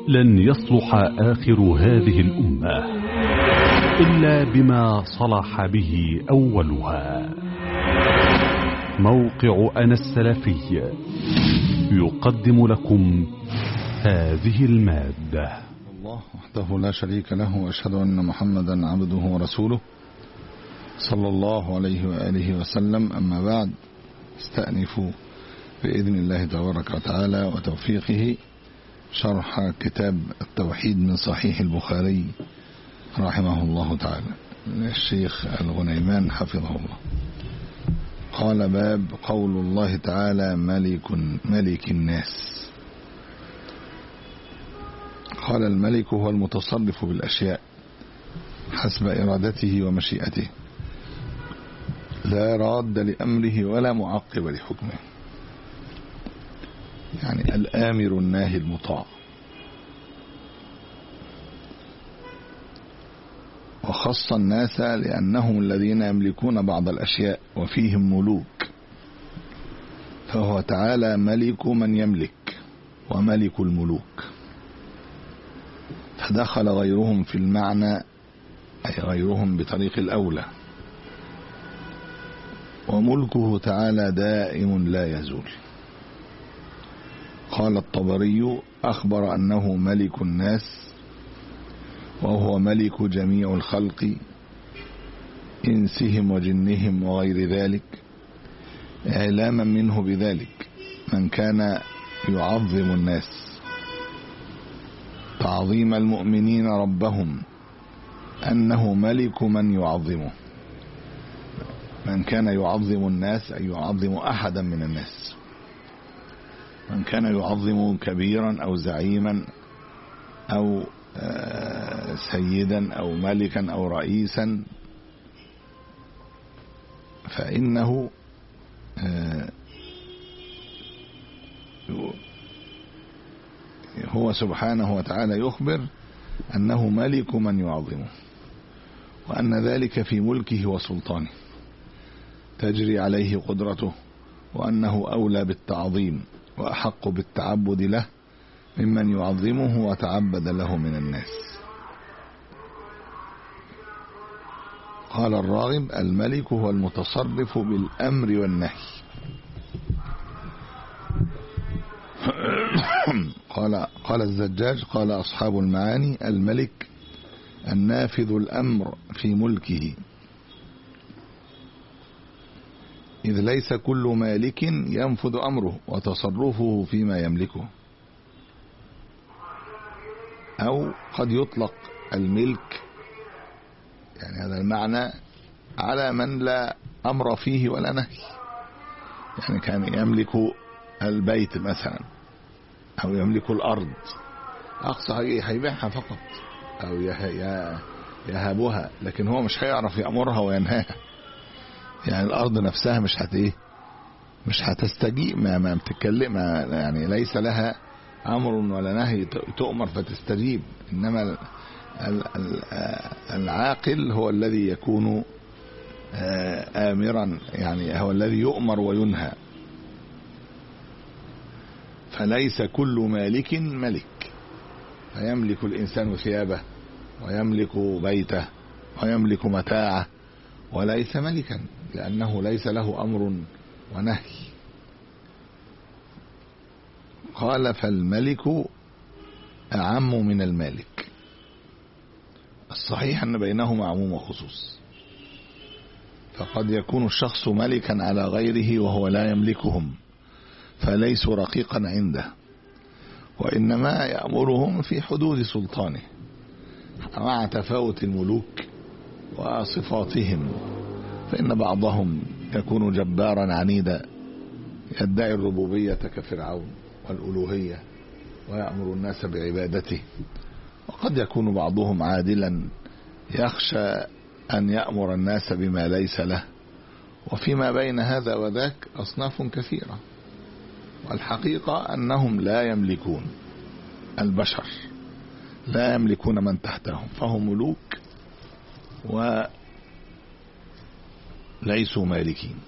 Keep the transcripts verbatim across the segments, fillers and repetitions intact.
لن يصلح آخر هذه الأمة إلا بما صلح به أولها. موقع أنا السلفي يقدم لكم هذه المادة. الله وحده لا شريك له، وأشهد أن محمدا عبده ورسوله صلى الله عليه وآله وسلم. أما بعد، استأنف بإذن الله تبارك وتعالى وتوفيقه شرح كتاب التوحيد من صحيح البخاري رحمه الله تعالى الشيخ الغنيمان حفظه الله. قال: باب قول الله تعالى: ملك ملك الناس. قال: الملك هو المتصرف بالأشياء حسب إرادته ومشيئته، لا راد لأمره ولا معقب لحكمه، يعني الآمر الناهي المطاع. وخص الناس لأنهم الذين يملكون بعض الأشياء وفيهم ملوك، فهو تعالى ملك من يملك وملك الملوك، فدخل غيرهم في المعنى، أي غيرهم بطريق الأولى. وملكه تعالى دائم لا يزول. قال الطبري: أخبر أنه ملك الناس، وهو ملك جميع الخلق إنسهم وجنهم وغير ذلك، إعلاما منه بذلك من كان يعظم الناس تعظيم المؤمنين ربهم، أنه ملك من يعظمه، من كان يعظم الناس أي يعظم أحدا من الناس، من كان يعظم كبيرا أو زعيما أو سيدا أو ملكا أو رئيسا، فإنه هو سبحانه وتعالى يخبر أنه ملك من يعظمه، وأن ذلك في ملكه وسلطانه تجري عليه قدرته، وأنه أولى بالتعظيم وأحق بالتعبد له ممن يعظمه وتعبد له من الناس. قال الراغب: الملك هو المتصرف بالأمر والنهي. قال قال الزجاج: قال أصحاب المعاني: الملك النافذ الأمر في ملكه، إذ ليس كل مالك ينفذ أمره وتصرفه فيما يملكه. أو قد يطلق الملك، يعني هذا المعنى، على من لا أمر فيه ولا نهي، يعني كان يملك البيت مثلا، أو يملك الأرض، أقصى هيبيعها فقط أو يهبها، لكن هو مش هيعرف يأمرها وينهاها. يعني الأرض نفسها مش هت إيه مش هتستجيب، ما ما بتتكلم، يعني ليس لها أمر ولا نهي تؤمر فتستجيب. إنما العاقل هو الذي يكون آمرا، يعني هو الذي يؤمر وينهى. فليس كل مالك ملك، فيملك الإنسان ثيابه ويملك بيته ويملك متاعه، وليس ملكا لأنه ليس له أمر ونهي. قال: فالملك أعم من المالك. الصحيح أن بينهما عموم وخصوص، فقد يكون الشخص ملكا على غيره وهو لا يملكهم، فليس رقيقا عنده، وإنما يأمرهم في حدود سلطانه، مع تفاوت الملوك وصفاتهم. فإن بعضهم يكون جبارا عنيدا يدعي الربوبية كفرعون والألوهية ويأمر الناس بعبادته، وقد يكون بعضهم عادلا يخشى أن يأمر الناس بما ليس له. وفيما بين هذا وذاك أصناف كثيرة، والحقيقة أنهم لا يملكون البشر، لا يملكون من تحتهم، فهم ملوك وليسوا مالكين.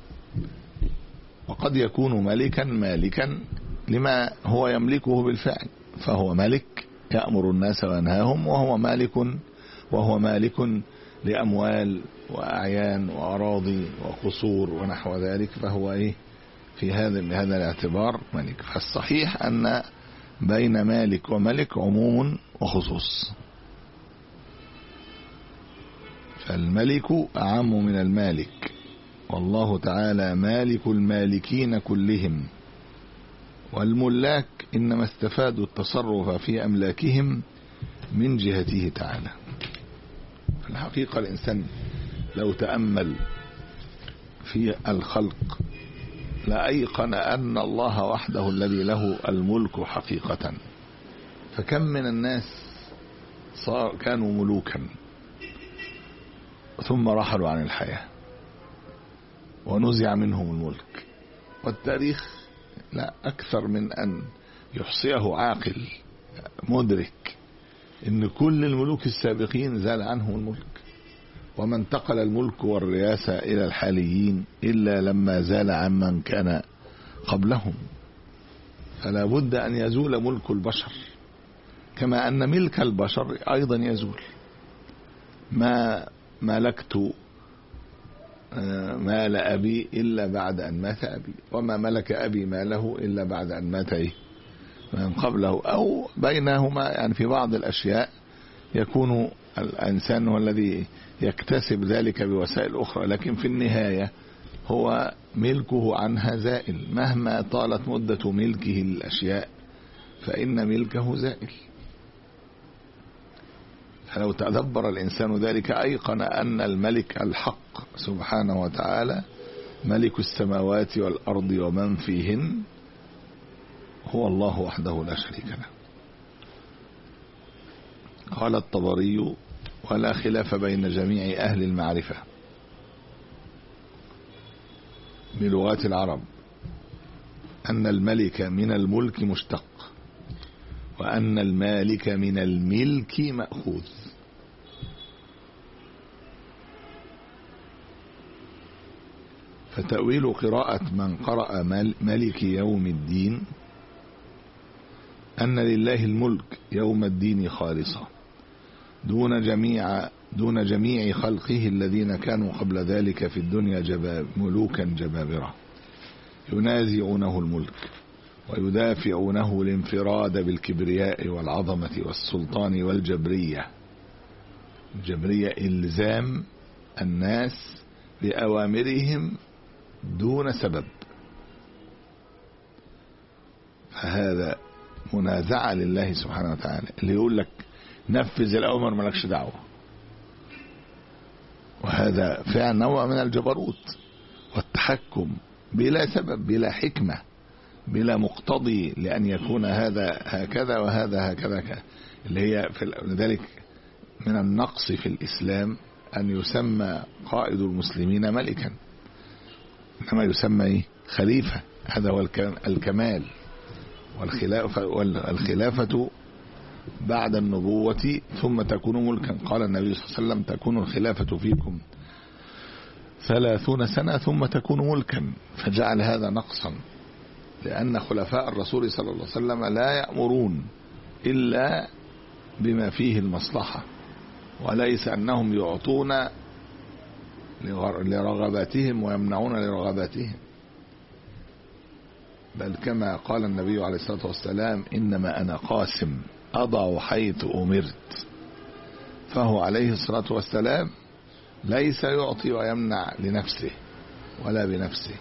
وقد يكون ملكا مالكا لما هو يملكه بالفعل، فهو ملك يأمر الناس وينهاهم وهو مالك وهو مالك لأموال وأعيان وأراضي وقصور ونحو ذلك، فهو إيه في هذا بهذا الاعتبار ملك. فالصحيح أن بين مالك وملك عموم وخصوص، فالملك أعم من المالك، والله تعالى مالك المالكين كلهم، والملاك إنما استفادوا التصرف في أملاكهم من جهته تعالى. في الحقيقة الإنسان لو تأمل في الخلق لأيقن أن الله وحده الذي له الملك حقيقة. فكم من الناس صار كانوا ملوكا ثم رحلوا عن الحياة ونزع منهم الملك، والتاريخ لا أكثر من أن يحصيه عاقل مدرك إن كل الملوك السابقين زال عنهم الملك، وما انتقل الملك والرياسة إلى الحاليين إلا لما زال عمن كان قبلهم. فلا بد أن يزول ملك البشر، كما أن ملك البشر أيضا يزول. ما ملكت مال أبي إلا بعد أن مات أبي، وما ملك أبي ماله إلا بعد أن مات إيه من قبله، أو بينهما. يعني في بعض الأشياء يكون الإنسان هو الذي يكتسب ذلك بوسائل أخرى، لكن في النهاية هو ملكه عنها زائل. مهما طالت مدة ملكه للأشياء فإن ملكه زائل. فلو تدبر الإنسان ذلك أيقن أن الملك الحق سبحانه وتعالى ملك السماوات والأرض ومن فيهن هو الله وحده لا شريك له. قال الطبري: ولا خلاف بين جميع أهل المعرفة بلغات العرب أن الملك من الملك مشتق، وأن المالك من الملك مأخوذ. فتأويل قراءة من قرأ ملك يوم الدين أن لله الملك يوم الدين خالصا دون جميع دون جميع خلقه الذين كانوا قبل ذلك في الدنيا جباب ملوكا جبابرة ينازعونه الملك ويدافعونه الانفراد بالكبرياء والعظمة والسلطان والجبرية. الجبرية إلزام الناس بأوامرهم دون سبب، فهذا منازعة لله سبحانه وتعالى. اللي يقول لك نفذ الأوامر مالكش دعوة، وهذا فعلا نوع من الجبروت والتحكم بلا سبب بلا حكمة بلا مقتضي لأن يكون هذا هكذا وهذا هكذا، اللي هي في لذلك من النقص في الإسلام أن يسمى قائد المسلمين ملكا، إنما يسمى إيه؟ خليفة. هذا هو الكمال. والخلافة, والخلافة بعد النبوة ثم تكون ملكا. قال النبي صلى الله عليه وسلم: تكون الخلافة فيكم ثلاثون سنة ثم تكون ملكا. فجعل هذا نقصا، لأن خلفاء الرسول صلى الله عليه وسلم لا يأمرون إلا بما فيه المصلحة، وليس أنهم يعطون لرغباتهم ويمنعون لرغباتهم، بل كما قال النبي عليه الصلاة والسلام: إنما أنا قاسم أضع حيث أمرت. فهو عليه الصلاة والسلام ليس يعطي ويمنع لنفسه ولا بنفسه،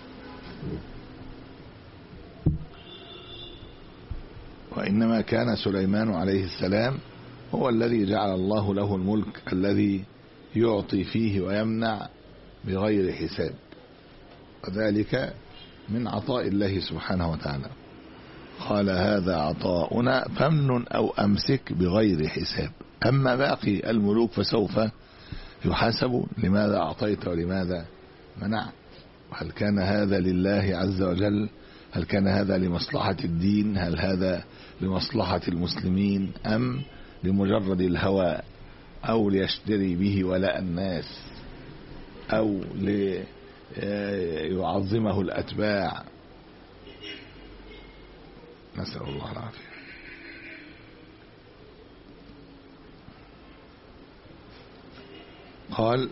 وإنما كان سليمان عليه السلام هو الذي جعل الله له الملك الذي يعطي فيه ويمنع بغير حساب، وذلك من عطاء الله سبحانه وتعالى. قال: هذا عطاؤنا فامنن أو أمسك بغير حساب. أما باقي الملوك فسوف يحاسبون، لماذا أعطيت ولماذا منعت، وهل كان هذا لله عز وجل، هل كان هذا لمصلحة الدين، هل هذا لمصلحة المسلمين، أم لمجرد الهوى أو ليشتري به ولاء الناس أو ليعظمه الأتباع. نسأل الله العافية. قال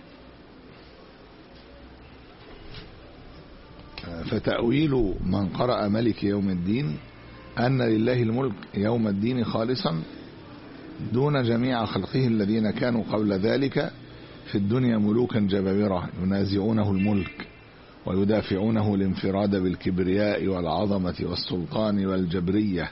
فتأويل من قرأ ملك يوم الدين أن لله الملك يوم الدين خالصا دون جميع خلقه الذين كانوا قبل ذلك في الدنيا ملوكا جبابرة ينازعونه الملك ويدافعونه الانفراد بالكبرياء والعظمة والسلطان والجبرية،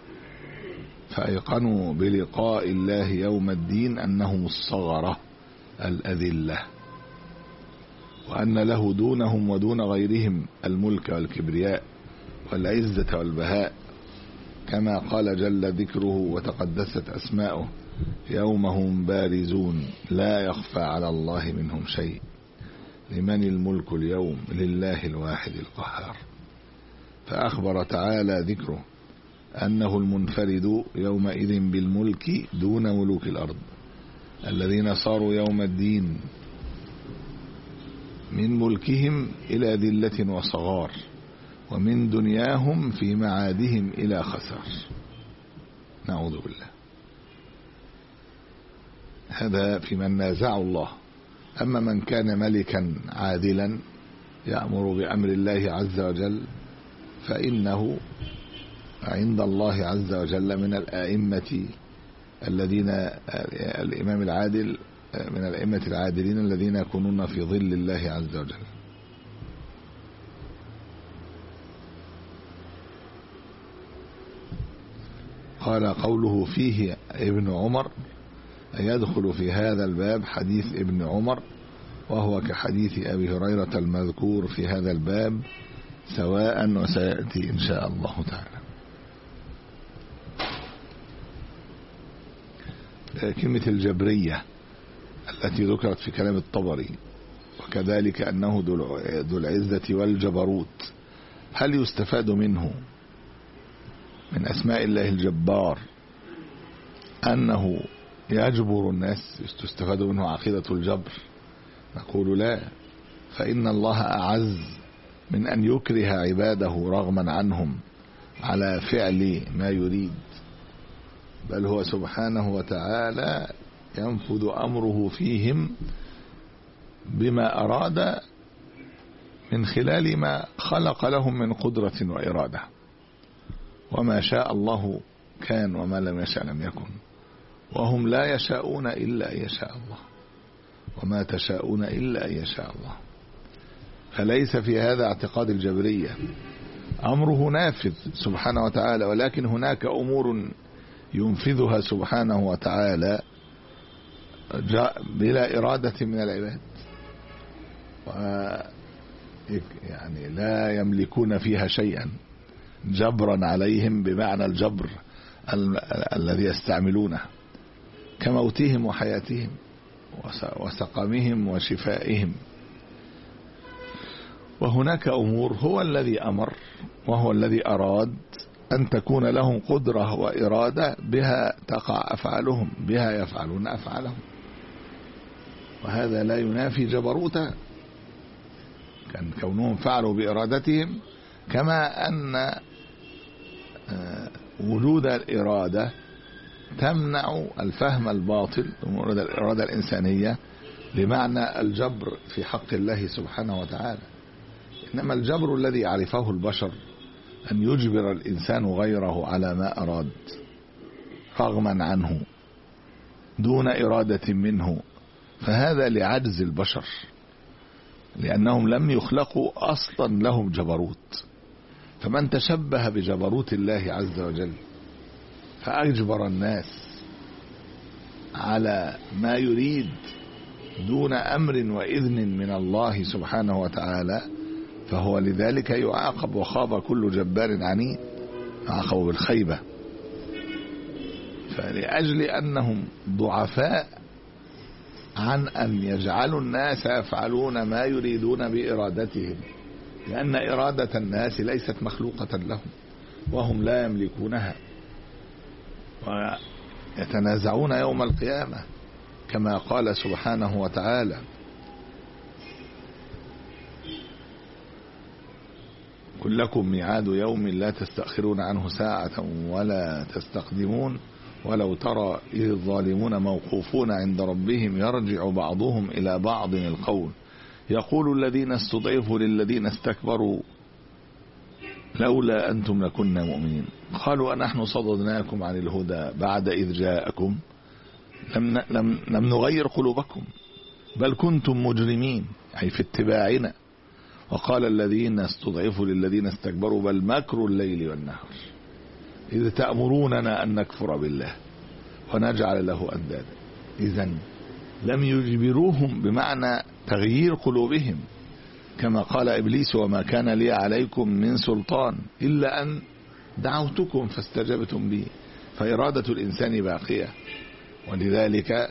فأيقنوا بلقاء الله يوم الدين أنهم الصغرة الأذلة، وأن له دونهم ودون غيرهم الملك والكبرياء والعزة والبهاء، كما قال جل ذكره وتقدست أسماؤه يوم هم بارزون لا يخفى على الله منهم شيء لمن الملك اليوم لله الواحد القهار. فأخبر تعالى ذكره أنه المنفرد يومئذ بالملك دون ملوك الأرض الذين صاروا يوم الدين من ملكهم إلى ذلة وصغار ومن دنياهم في معادهم إلى خسار، نعوذ بالله. هذا في من نازع الله. أما من كان ملكا عادلا يأمر بأمر الله عز وجل فإنه عند الله عز وجل من الآئمة الذين الإمام العادل من الأئمة العادلين الذين يكونون في ظل الله عز وجل. قال قوله فيه ابن عمر يدخل في هذا الباب حديث ابن عمر وهو كحديث أبي هريرة المذكور في هذا الباب سواء، وسيأتي إن شاء الله تعالى. كلمة الجبرية التي ذكرت في كلام الطبري وكذلك أنه ذو العزة والجبروت، هل يستفاد منه من أسماء الله الجبار أنه يجبر الناس، تستفاد منه عقيدة الجبر؟ نقول لا، فإن الله أعز من أن يكره عباده رغما عنهم على فعل ما يريد، بل هو سبحانه وتعالى ينفذ أمره فيهم بما أراد من خلال ما خلق لهم من قدرة وإرادة، وما شاء الله كان وما لم يشاء لم يكن، وهم لا يشاءون إلا أن يشاء الله، وما تشاءون إلا أن يشاء الله. فليس في هذا اعتقاد الجبرية، أمره نافذ سبحانه وتعالى، ولكن هناك أمور ينفذها سبحانه وتعالى بلا إرادة من العباد، يعني لا يملكون فيها شيئا جبرا عليهم بمعنى الجبر ال الذي يستعملونه كموتهم وحياتهم وسقمهم وشفائهم. وهناك أمور هو الذي أمر وهو الذي أراد أن تكون لهم قدرة وإرادة بها تقع أفعالهم، بها يفعلون أفعالهم، وهذا لا ينافي جبروته، كان كونهم فعلوا بإرادتهم، كما أن وجود الإرادة تمنع الفهم الباطل ومراد الإرادة الإنسانية لمعنى الجبر في حق الله سبحانه وتعالى. إنما الجبر الذي يعرفه البشر أن يجبر الإنسان غيره على ما أراد رغما عنه دون إرادة منه، فهذا لعجز البشر، لأنهم لم يخلقوا أصلا لهم جبروت. فمن تشبه بجبروت الله عز وجل فأجبر الناس على ما يريد دون أمر وإذن من الله سبحانه وتعالى، فهو لذلك يعاقب، وخاب كل جبار عنيد، يعاقب بالخيبة. فلأجل أنهم ضعفاء عن أن يجعلوا الناس يفعلون ما يريدون بإرادتهم، لأن إرادة الناس ليست مخلوقة لهم وهم لا يملكونها، ويتنازعون يوم القيامة كما قال سبحانه وتعالى: كلكم ميعاد يوم لا تستأخرون عنه ساعة ولا تستقدمون ولو ترى إذ الظالمون موقوفون عند ربهم يرجع بعضهم إلى بعض القول يقول الذين استضعفوا للذين استكبروا لولا أنتم لكنا مؤمنين قالوا أنحن صددناكم عن الهدى بعد إذ جاءكم لم, لم, لم نغير قلوبكم بل كنتم مجرمين أي في اتباعنا. وقال الذين استضعفوا للذين استكبروا بل مكر الليل والنهار إذ تأمروننا أن نكفر بالله ونجعل له أندادا. إذن لم يجبروهم بمعنى تغيير قلوبهم كما قال إبليس وما كان لي عليكم من سلطان إلا أن دعوتكم فاستجبتم بي. فإرادة الإنسان باقية. ولذلك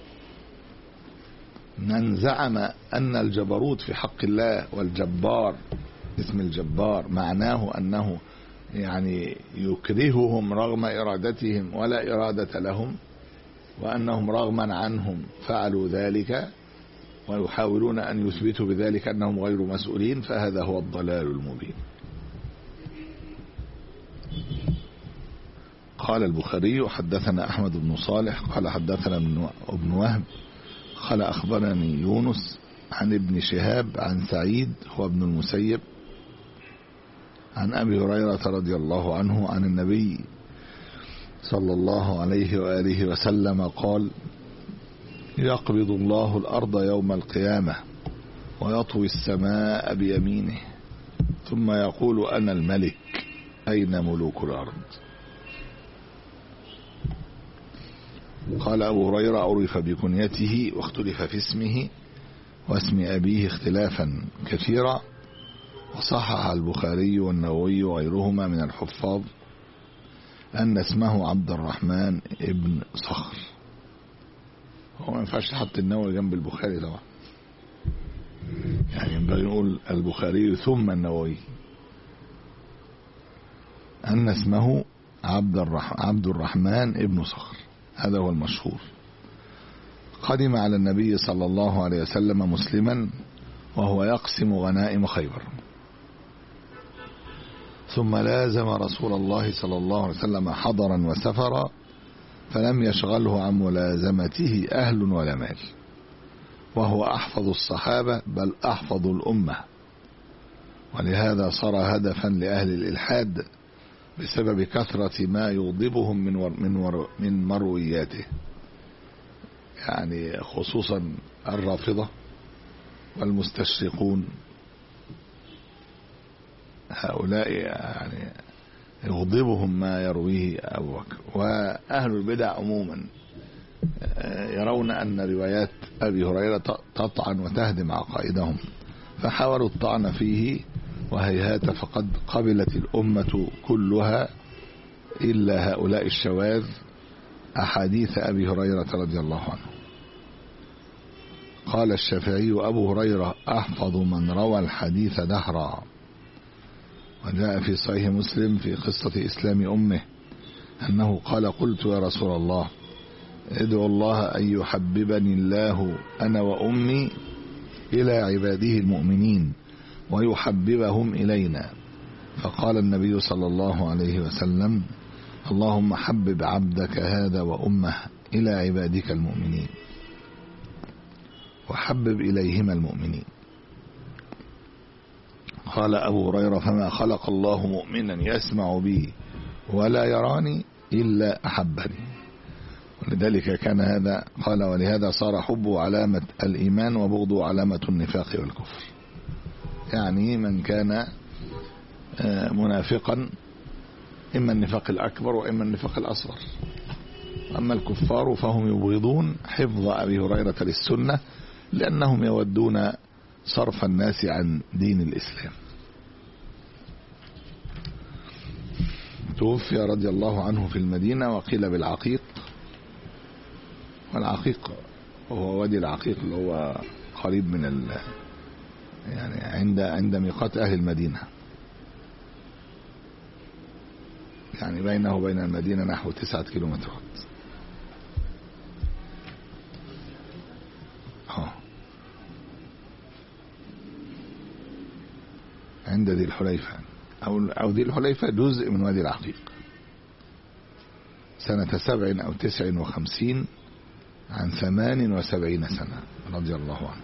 من زعم أن الجبروت في حق الله والجبار اسم الجبار معناه أنه يعني يكرههم رغم إرادتهم ولا إرادة لهم وأنهم رغما عنهم فعلوا ذلك ويحاولون أن يثبتوا بذلك أنهم غير مسؤولين فهذا هو الضلال المبين. قال البخاري حدثنا أحمد بن صالح قال حدثنا ابن وهب قال أخبرني يونس عن ابن شهاب عن سعيد هو ابن المسيب عن أبي هريرة رضي الله عنه عن النبي صلى الله عليه وآله وسلم قال يقبض الله الأرض يوم القيامة ويطوي السماء بيمينه ثم يقول أنا الملك أين ملوك الأرض. قال أبو هريرة عرف بكنيته واختلف في اسمه واسم أبيه اختلافا كثيرا وصحح البخاري والنووي وغيرهما من الحفاظ أن اسمه عبد الرحمن ابن صخر. هو ما ينفعش تحط النووي جنب البخاري طبعا يعني ينبغي نقول البخاري ثم النووي. أن اسمه عبد الرحمن, عبد الرحمن ابن صخر هذا هو المشهور. قدم على النبي صلى الله عليه وسلم مسلما وهو يقسم غنائم خيبر ثم لازم رسول الله صلى الله عليه وسلم حضرا وسفرا فلم يشغله عن ملازمته أهل ولا مال وهو أحفظ الصحابة بل أحفظ الأمة ولهذا صار هدفا لأهل الإلحاد بسبب كثرة ما يغضبهم من ور من, ور من مروياته يعني خصوصا الرافضة والمستشرقون هؤلاء يعني يغضبهم ما يرويه أبو بكر. وأهل البدع عموما يرون أن روايات أبي هريرة تطعن وتهدم عقائدهم فحاولوا الطعن فيه وهيهات فقد قبلت الأمة كلها إلا هؤلاء الشواذ أحاديث أبي هريرة رضي الله عنه. قال الشافعي أبو هريرة أحفظ من روى الحديث دهرا. وجاء في صحيح مسلم في قصة إسلام أمه أنه قال قلت يا رسول الله ادعو الله أن يحببني الله أنا وأمي إلى عباده المؤمنين ويحببهم إلينا فقال النبي صلى الله عليه وسلم اللهم حبب عبدك هذا وأمه إلى عبادك المؤمنين وحبب إليهما المؤمنين. قال أبو هريرة فما خلق الله مؤمنا يسمع بي ولا يراني إلا أحبني. ولذلك كان هذا قال ولهذا صار حبه علامة الإيمان وبغضه علامة النفاق والكفر. يعني من كان منافقا إما النفاق الأكبر وإما النفاق الأصغر. أما الكفار فهم يبغضون حفظ أبي هريرة للسنة لأنهم يودون صرف الناس عن دين الإسلام. توفي رضي الله عنه في المدينة وقيل بالعقيق والعقيق وهو وادي العقيق اللي هو قريب من ال يعني عند عند ميقات أهل المدينة يعني بينه وبين المدينة نحو تسعة كيلومترات. ها عند ذي الحليفة أو أو ذي الحليفة جزء من وادي العقيق. سنة سبع أو تسع وخمسين عن ثمان وسبعين سنة رضي الله عنه.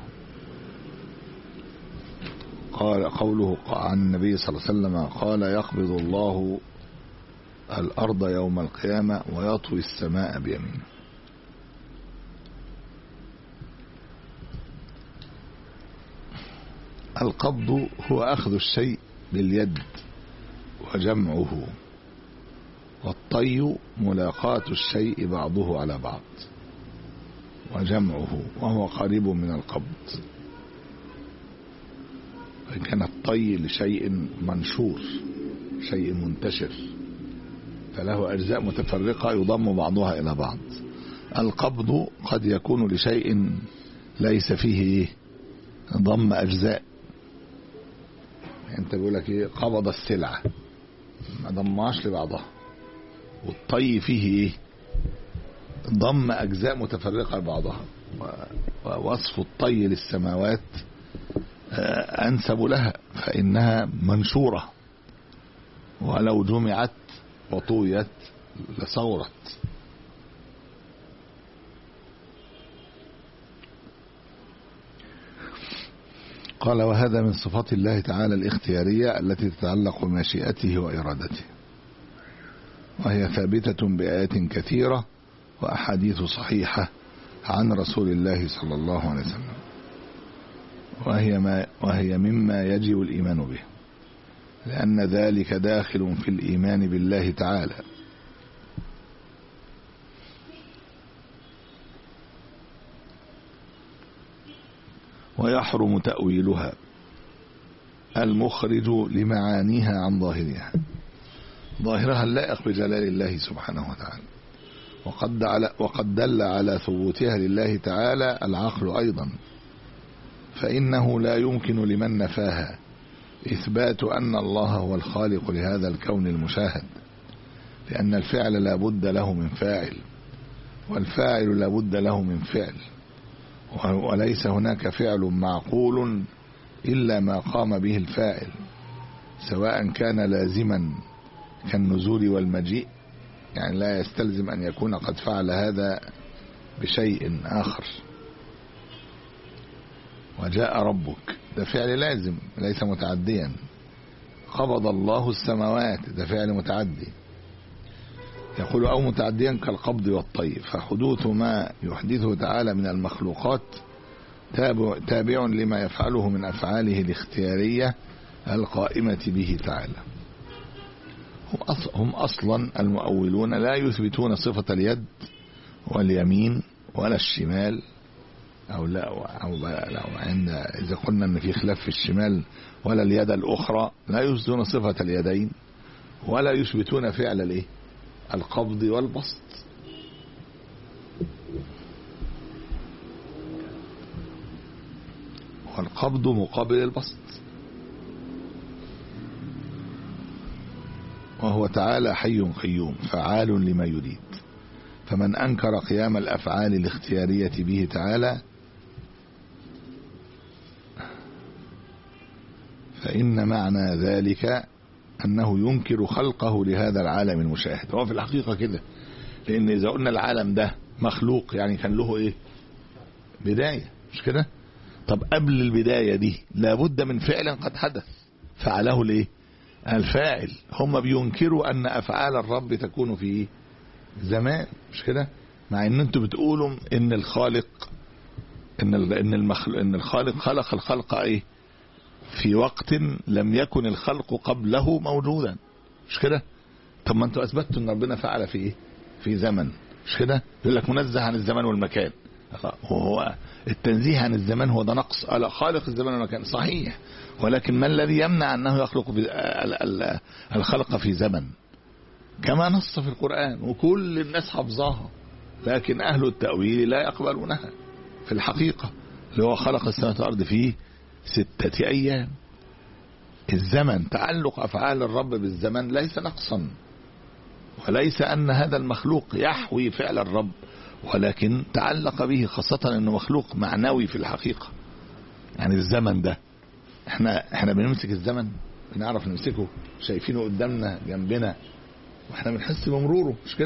قال قوله عن النبي صلى الله عليه وسلم قال يقبض الله الأرض يوم القيامة ويطوي السماء بيمينه. القبض هو أخذ الشيء باليد وجمعه، والطي ملاقاة الشيء بعضه على بعض وجمعه، وهو قريب من القبض. وإن كان الطي لشيء منشور شيء منتشر فله أجزاء متفرقة يضم بعضها إلى بعض. القبض قد يكون لشيء ليس فيه ضم أجزاء، يعني أنت بيقول لك إيه قبض السلعة ما ضماش لبعضها، والطي فيه إيه ضم أجزاء متفرقة لبعضها. ووصف الطي للسماوات أنسب لها فإنها منشورة، ولو جمعت وطويت لصورت. قال وهذا من صفات الله تعالى الاختيارية التي تتعلق بمشيئته وإرادته، وهي ثابتة بآيات كثيرة وأحاديث صحيحة عن رسول الله صلى الله عليه وسلم، وهي, ما وهي مما يجب الإيمان به، لأن ذلك داخل في الإيمان بالله تعالى. ويحرم تأويلها المخرج لمعانيها عن ظاهرها، ظاهرها اللائق بجلال الله سبحانه وتعالى. وقد, على وقد دل على ثبوتها لله تعالى العقل أيضا، فإنه لا يمكن لمن نفاها إثبات أن الله هو الخالق لهذا الكون المشاهد، لأن الفعل لا بد له من فاعل، والفاعل لا بد له من فعل، وليس هناك فعل معقول إلا ما قام به الفاعل، سواء كان لازما كالنزول والمجيء، يعني لا يستلزم أن يكون قد فعل هذا بشيء آخر. وجاء ربك ده فعل لازم ليس متعديا، قبض الله السماوات ده فعل متعدي، يقول أو متعديا كالقبض والطي، فحدوث ما يحدثه تعالى من المخلوقات تابع, تابع لما يفعله من أفعاله الاختيارية القائمة به تعالى. هم أصلا المؤولون لا يثبتون صفة اليد واليمين ولا الشمال، أو لا, أو لا عند إذا قلنا أن في خلاف في الشمال ولا اليد الأخرى، لا يثبتون صفة اليدين ولا يثبتون فعل الايه القبض والبسط. والقبض مقابل البسط، وهو تعالى حي قيوم فعال لما يريد. فمن أنكر قيام الأفعال الاختيارية به تعالى فإن معنى ذلك أنه ينكر خلقه لهذا العالم المشاهد. هو في الحقيقة كده، لأن إذا قلنا العالم ده مخلوق يعني كان له إيه بداية، مش كده؟ طب قبل البداية دي لابد من فعل قد حدث فعله ليه الفاعل. هم بينكروا أن أفعال الرب تكون في زمان، مش كده؟ مع ان انتوا بتقولوا ان الخالق ان ان المخلوق ان الخالق خلق الخلق ايه في وقت لم يكن الخلق قبله موجودا، مش كده؟ طب ما انتوا اثبتوا ان ربنا فعل في ايه في زمن، مش كده؟ يقول لك منزه عن الزمان والمكان، وهو التنزيه عن الزمان هو ده نقص، ألا خالق الزمان والمكان صحيح، ولكن ما الذي يمنع انه يخلق الخلق في زمن كما نص في القرآن وكل الناس حفظاها، لكن أهل التأويل لا يقبلونها في الحقيقة، اللي هو خلق السماوات والأرض في ستة أيام. الزمن تعلق أفعال الرب بالزمن ليس نقصا، وليس أن هذا المخلوق يحوي فعل الرب، ولكن تعلق به، خاصة أنه مخلوق معنوي في الحقيقة. يعني الزمن ده احنا احنا بنمسك الزمن، بنعرف نمسكه، شايفينه قدامنا جنبنا واحنا بنحس بمروره، مش كده؟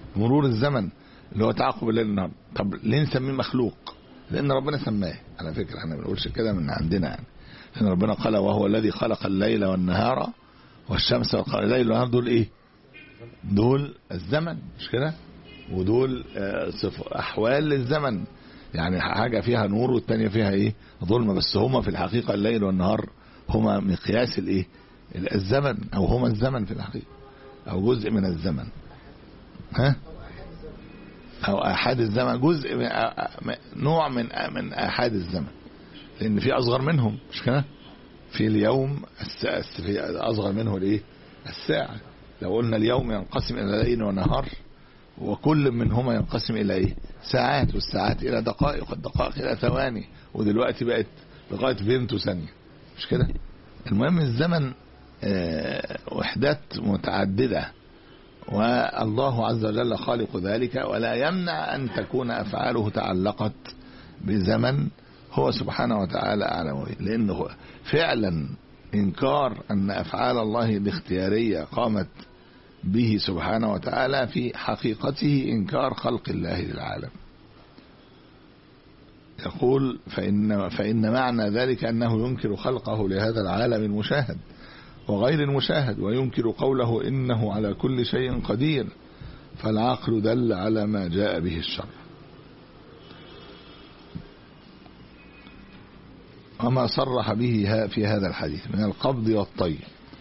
مرور الزمن اللي هو تعاقب الليل والنهار. طب ليه نسميه مخلوق؟ لان ربنا سماه. على فكره احنا ما بنقولش كده من عندنا يعني، لان ربنا قال وهو الذي خلق الليل والنهار والشمس والقمر. الليل والنهار دول ايه؟ دول الزمن، مش كده؟ ودول احوال للزمن، يعني حاجه فيها نور والثانيه فيها ايه؟ ظلمه. بس هما في الحقيقه الليل والنهار هما مقياس الايه؟ الزمن، او هما الزمن في الحقيقه، او جزء من الزمن. ها؟ او احاد الزمن، جزء من نوع من من احاد الزمن، لان في اصغر منهم، مش كده؟ في اليوم في اصغر منه الايه؟ الساعه. لو قلنا اليوم ينقسم الى ليل ونهار، وكل منهما ينقسم الى ايه؟ ساعات، والساعات الى دقائق، والدقائق الى ثواني، ودلوقتي بقت لغايه فيمتو ثانيه، مش كده؟ المهم الزمن وحدات متعدده، والله عز وجل خالق ذلك، ولا يمنع أن تكون أفعاله تعلقت بزمن هو سبحانه وتعالى أعلم، لأنه فعلا إنكار أن أفعال الله الاختيارية قامت به سبحانه وتعالى في حقيقته إنكار خلق الله للعالم. يقول فإن, فإن معنى ذلك أنه ينكر خلقه لهذا العالم المشاهد وغير المشاهد، وينكر قوله إنه على كل شيء قدير، فالعقل دل على ما جاء به الشرع. وما صرح به في هذا الحديث من القبض والطي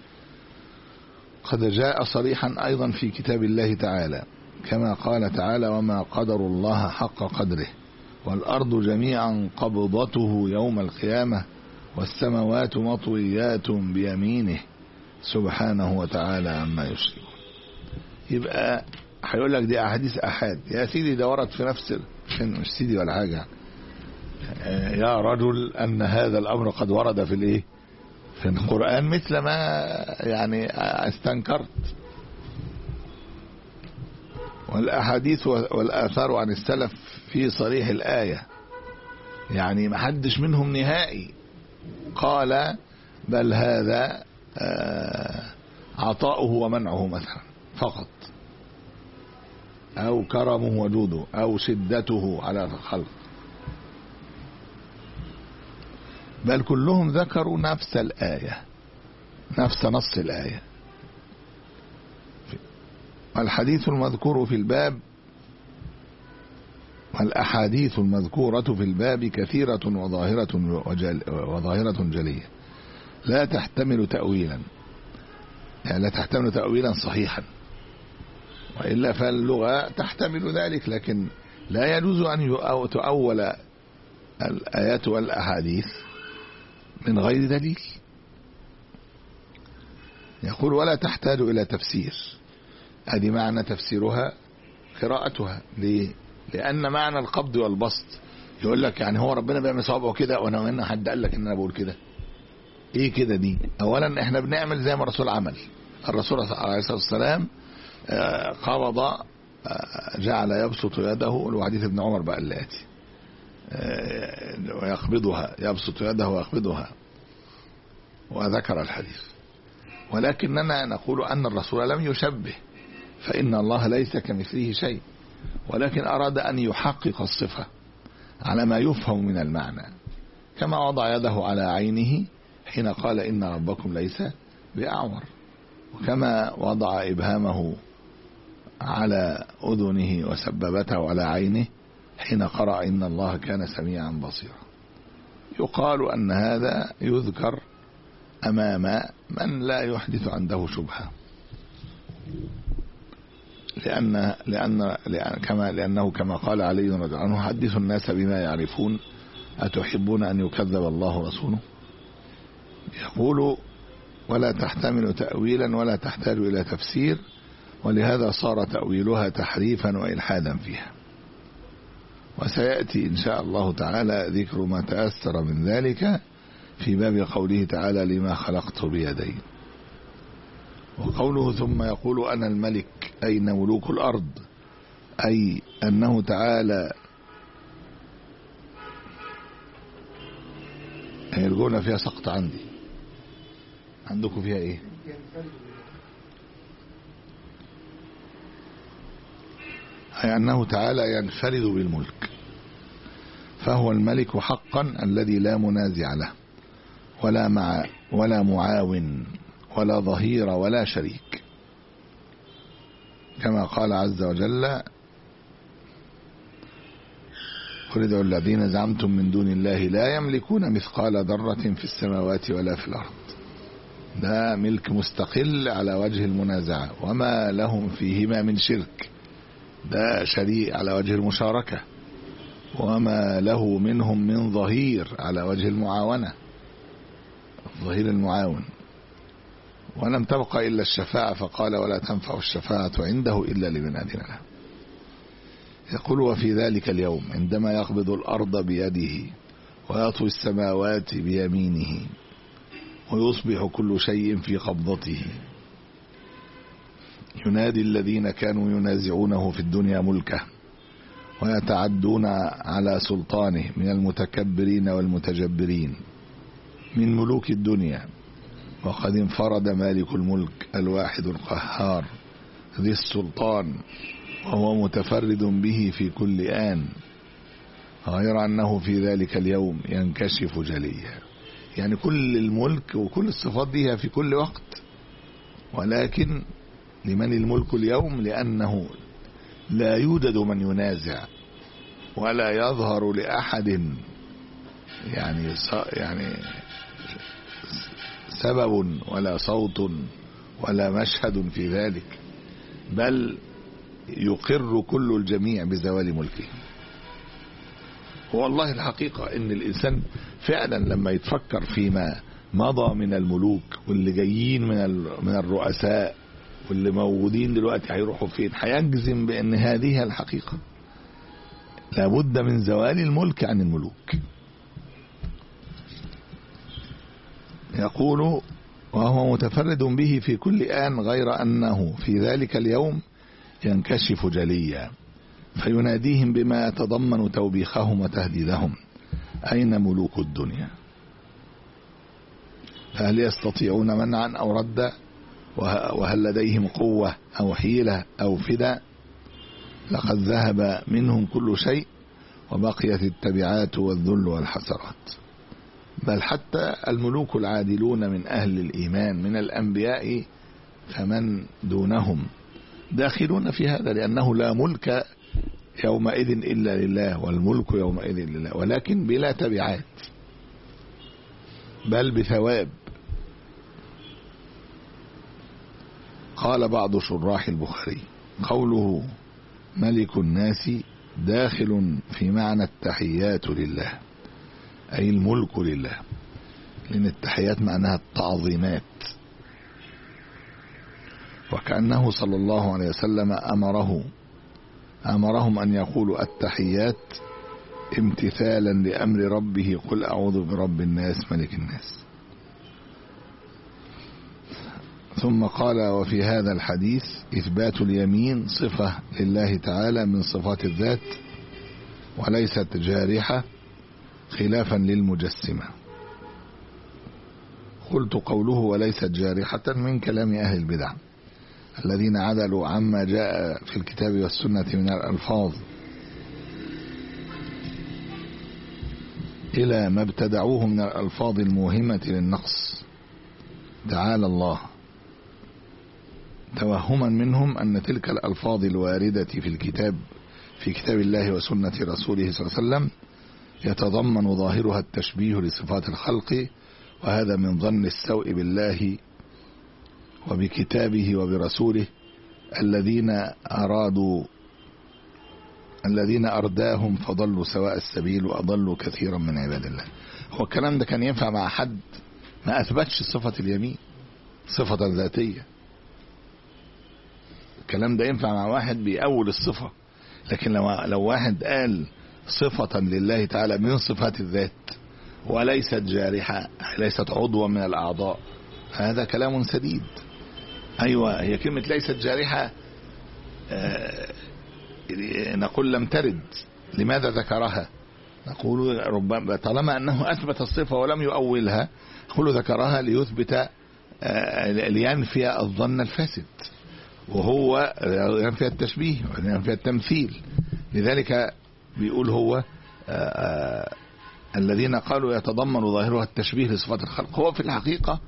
قد جاء صريحا أيضا في كتاب الله تعالى، كما قال تعالى وما قدر الله حق قدره والأرض جميعا قبضته يوم القيامة والسماوات مطويات بيمينه سبحانه وتعالى عما يشركون. يبقى هيقول لك دي احاديث احاد. يا سيدي ده ورد في نفس مش سيدي ولا حاجه، يا رجل ان هذا الامر قد ورد في الايه؟ في القران مثل ما يعني استنكرت. والاحاديث والاثار عن السلف في صريح الايه، يعني ما حدش منهم نهائي قال بل هذا عطاؤه ومنعه مثلا فقط، أو كرمه وجوده، أو شدته على الخلق، بل كلهم ذكروا نفس الآية، نفس نص الآية. الحديث المذكور في الباب والأحاديث المذكورة في الباب كثيرة وظاهرة وجل وظاهرة جلية لا تحتمل تأويلا، يعني لا تحتمل تأويلا صحيحا، وإلا فاللغة تحتمل ذلك، لكن لا يجوز أن تؤول الآيات والأحاديث من غير دليل. يقول ولا تحتاج إلى تفسير، هذه معنى تفسيرها قراءتها. ليه؟ لأن معنى القبض والبسط يقول لك يعني هو ربنا بيعمل صوابعه كده وانا وانا حد قال لك ان انا بقول كده؟ ايه كده دي؟ اولا احنا بنعمل زي ما الرسول عمل. الرسول عليه الصلاه والسلام قبض، جعل يبسط يده، الحديث ابن عمر بقى الاتي ويقبضها، يبسط يده ويقبضها، وذكر الحديث. ولكننا نقول ان الرسول لم يشبه، فان الله ليس كمثله شيء، ولكن اراد ان يحقق الصفه على ما يفهم من المعنى، كما وضع يده على عينه حين قال إن ربكم ليس بأعور، وكما وضع إبهامه على أذنه وسببته على عينه حين قرأ إن الله كان سميعا بصيرا. يقال أن هذا يذكر أمام من لا يحدث عنده شبهة، لأن لأن لأن كما لأنه كما قال علي رضي الله عنه حدثوا الناس بما يعرفون أتحبون أن يكذب الله رسوله. يقول ولا تحتمل تأويلا ولا تحتاج إلى تفسير، ولهذا صار تأويلها تحريفا وإلحادا فيها. وسيأتي إن شاء الله تعالى ذكر ما تأثر من ذلك في باب قوله تعالى لما خلقت بيدي. وقوله ثم يقول أنا الملك أين ملوك الأرض، أي أنه تعالى يرجون فيها سقط. عندي عندكم فيها ايه؟ أي أنه تعالى ينفرد بالملك، فهو الملك حقا الذي لا منازع له ولا مع ولا معاون ولا ظهير ولا شريك، كما قال عز وجل: قل ادعوا الذين زعمتم من دون الله لا يملكون مثقال ذرة في السماوات ولا في الأرض. ده ملك مستقل على وجه المنازعة، وما لهم فيهما من شرك، ده شريك على وجه المشاركة، وما له منهم من ظهير على وجه المعاونة، الظهير المعاون. ولم تبق إلا الشفاعة، فقال: ولا تنفع الشفاعة عنده إلا لمن أذن له. يقول: وفي ذلك اليوم عندما يقبض الأرض بيده ويطوي السماوات بيمينه ويصبح كل شيء في قبضته، ينادي الذين كانوا ينازعونه في الدنيا ملكه ويتعدون على سلطانه من المتكبرين والمتجبرين من ملوك الدنيا، وقد انفرد مالك الملك الواحد القهار ذي السلطان، وهو متفرد به في كل آن، غير أنه في ذلك اليوم ينكشف جليا. يعني كل الملك وكل الصفات دي في كل وقت، ولكن لمن الملك اليوم؟ لأنه لا يوجد من ينازع ولا يظهر لأحد يعني يعني سبب ولا صوت ولا مشهد في ذلك، بل يقر كل الجميع بزوال ملكه. والله الحقيقة ان الانسان فعلا لما يتفكر فيما مضى من الملوك واللي جايين من من الرؤساء واللي موجودين دلوقتي هيروحوا فين، هيجزم بان هذه الحقيقة، لابد من زوال الملك عن الملوك. يقول: وهو متفرد به في كل آن، غير أنه في ذلك اليوم ينكشف جليا، فيناديهم بما يتضمن توبيخهم وتهديدهم: أين ملوك الدنيا؟ فهل يستطيعون منعا أو ردا؟ وهل لديهم قوة أو حيلة أو فدا؟ لقد ذهب منهم كل شيء وبقيت التبعات والذل والحسرات. بل حتى الملوك العادلون من أهل الإيمان من الأنبياء فمن دونهم داخلون في هذا، لأنه لا ملك يومئذ إلا لله، والملك يومئذ لله، ولكن بلا تبعات بل بثواب. قال بعض شراح البخاري: قوله ملك الناس داخل في معنى التحيات لله، أي الملك لله، لأن التحيات معناها التعظيمات، وكأنه صلى الله عليه وسلم أمره أمرهم أن يقولوا التحيات امتثالا لأمر ربه: قل أعوذ برب الناس ملك الناس. ثم قال: وفي هذا الحديث إثبات اليمين صفة لله تعالى من صفات الذات وليست جارحة، خلافا للمجسمة. قلت: قوله وليست جارحة من كلام أهل البدع الذين عدلوا عما جاء في الكتاب والسنة من الألفاظ إلى ما ابتدعوه من الألفاظ الموهمة للنقص، تعالى الله، توهما منهم أن تلك الألفاظ الواردة في الكتاب في كتاب الله وسنة رسوله صلى الله عليه وسلم يتضمن ظاهرها التشبيه لصفات الخلق، وهذا من ظن السوء بالله وبكتابه وبرسوله الذين أرادوا الذين أرداهم فضلوا سواء السبيل وأضلوا كثيرا من عباد الله. هو الكلام ده كان ينفع مع حد ما أثبتش صفة اليمين صفة ذاتية، الكلام ده ينفع مع واحد بيأول الصفة، لكن لو, لو واحد قال صفة لله تعالى من صفات الذات وليست جارحة، ليست عضوا من الأعضاء، هذا كلام سديد. أيوة، هي كلمة ليست جارحة آه نقول لم ترد، لماذا ذكرها؟ نقول ربما طالما أنه أثبت الصفة ولم يؤولها، نقول ذكرها ليثبت آه لينفي الظن الفاسد، وهو ينفي التشبيه وينفي التمثيل. لذلك بيقول هو آآ آآ الذين قالوا يتضمن ظاهرها التشبيه لصفات الخلق، هو في الحقيقة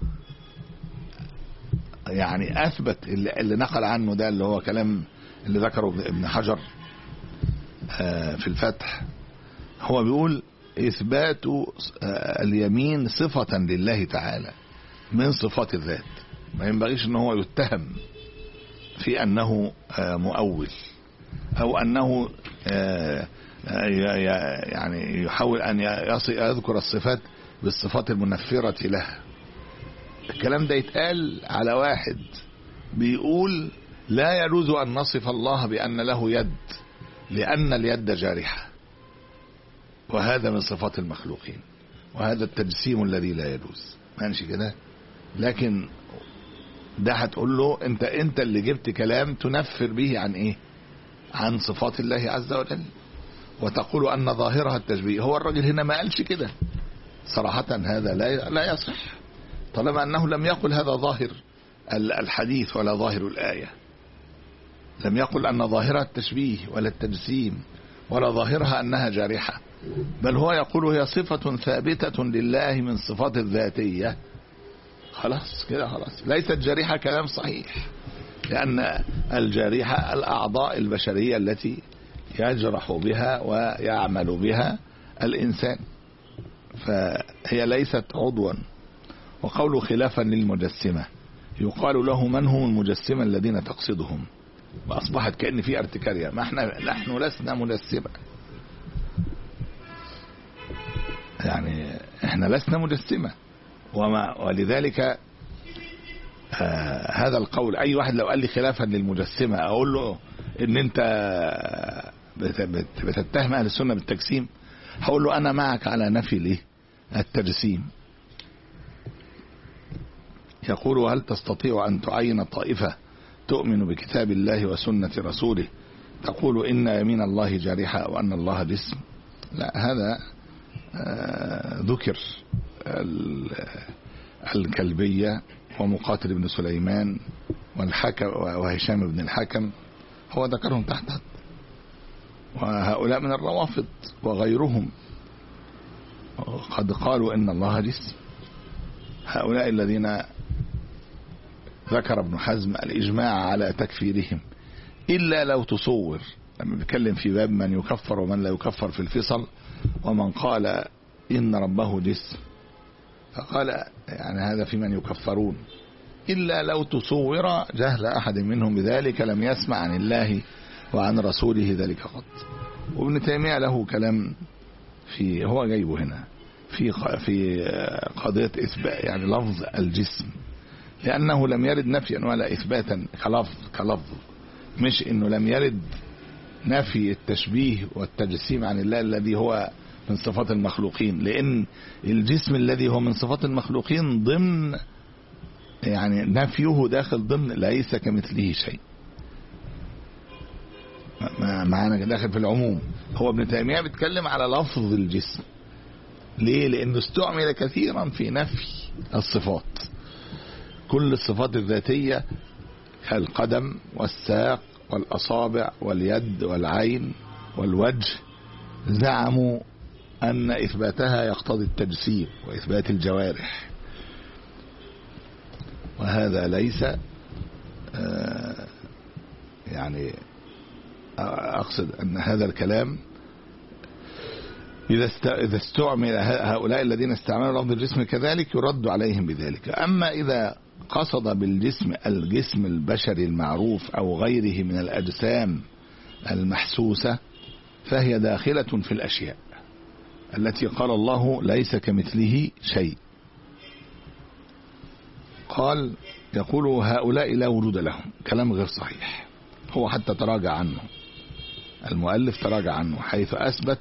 يعني أثبت اللي نقل عنه ده اللي هو كلام اللي ذكره ابن حجر في الفتح. هو بيقول إثبات اليمين صفة لله تعالى من صفات الذات، ما ينبغيش ان هو يتهم في انه مؤول او انه يعني يحاول ان يذكر الصفات بالصفات المنفرة لها. الكلام ده يتقال على واحد بيقول لا يجوز ان نصف الله بان له يد لان اليد جارحة، وهذا من صفات المخلوقين، وهذا التجسيم الذي لا يجوز. ماشي كده؟ لكن ده هتقول له انت انت اللي جبت كلام تنفر به عن ايه؟ عن صفات الله عز وجل، وتقول ان ظاهرها التشبيه. هو الراجل هنا ما قالش كده صراحة، هذا لا لا يصح طالما انه لم يقل هذا ظاهر الحديث ولا ظاهر الآية. لم يقل ان ظاهرها التشبيه ولا التجسيم ولا ظاهرها انها جارحة، بل هو يقول هي صفة ثابتة لله من صفات الذاتية. خلاص كده، خلاص ليست جارحة كلام صحيح، لأن الجارحة الأعضاء البشرية التي يجرح بها ويعمل بها الإنسان، فهي ليست عضوا. وقوله خلافا للمجسمة يقال له من هم المجسمة الذين تقصدهم، وأصبحت كأن في ارتكارية. ما احنا نحن لسنا مجسمة، يعني احنا لسنا مجسمة. وما ولذلك آه هذا القول، اي واحد لو قال لي خلافا للمجسمة اقول له ان انت بتتهم اهل السنة بالتجسيم، هقول له انا معك على نفي الايه التجسيم. يقول هل تستطيع ان تعين طائفة تؤمن بكتاب الله وسنة رسوله تقول ان يمين الله جارحة وان الله جسم؟ لا، هذا آه ذكر الكلبية ومقاتل بن سليمان والحكم وهشام بن الحكم، هو ذكرهم تحت، وهؤلاء من الروافض وغيرهم قد قالوا ان الله جسم. هؤلاء الذين ذكر ابن حزم الإجماع على تكفيرهم، إلا لو تصور لما بيتكلم في باب من يكفر ومن لا يكفر في الفصل، ومن قال إن ربه جسم فقال يعني هذا في من يكفرون، إلا لو تصور جهل أحد منهم بذلك لم يسمع عن الله وعن رسوله ذلك قط. وابن تيمية له كلام في هو جايبه هنا في في قضية إثبات يعني لفظ الجسم، لأنه لم يرد نفيا ولا إثباتا كلفظ كلفظ مش إنه لم يرد نفي التشبيه والتجسيم عن الله الذي هو من صفات المخلوقين، لأن الجسم الذي هو من صفات المخلوقين ضمن يعني نفيه داخل ضمن ليس كمثله شيء، معنا داخل في العموم. هو ابن تيمية بيتكلم على لفظ الجسم. ليه؟ لأنه استعمل كثيرا في نفي الصفات، كل الصفات الذاتية كالقدم والساق والأصابع واليد والعين والوجه زعموا أن إثباتها يقتضي التجسيم وإثبات الجوارح، وهذا ليس آه يعني أقصد أن هذا الكلام إذا استعمل هؤلاء الذين استعملوا لفظ الجسم كذلك يرد عليهم بذلك. أما إذا قصد بالجسم الجسم البشري المعروف أو غيره من الأجسام المحسوسة فهي داخلة في الأشياء التي قال الله ليس كمثله شيء. قال يقول هؤلاء لا وجود لهم، كلام غير صحيح. هو حتى تراجع عنه المؤلف، تراجع عنه حيث أثبت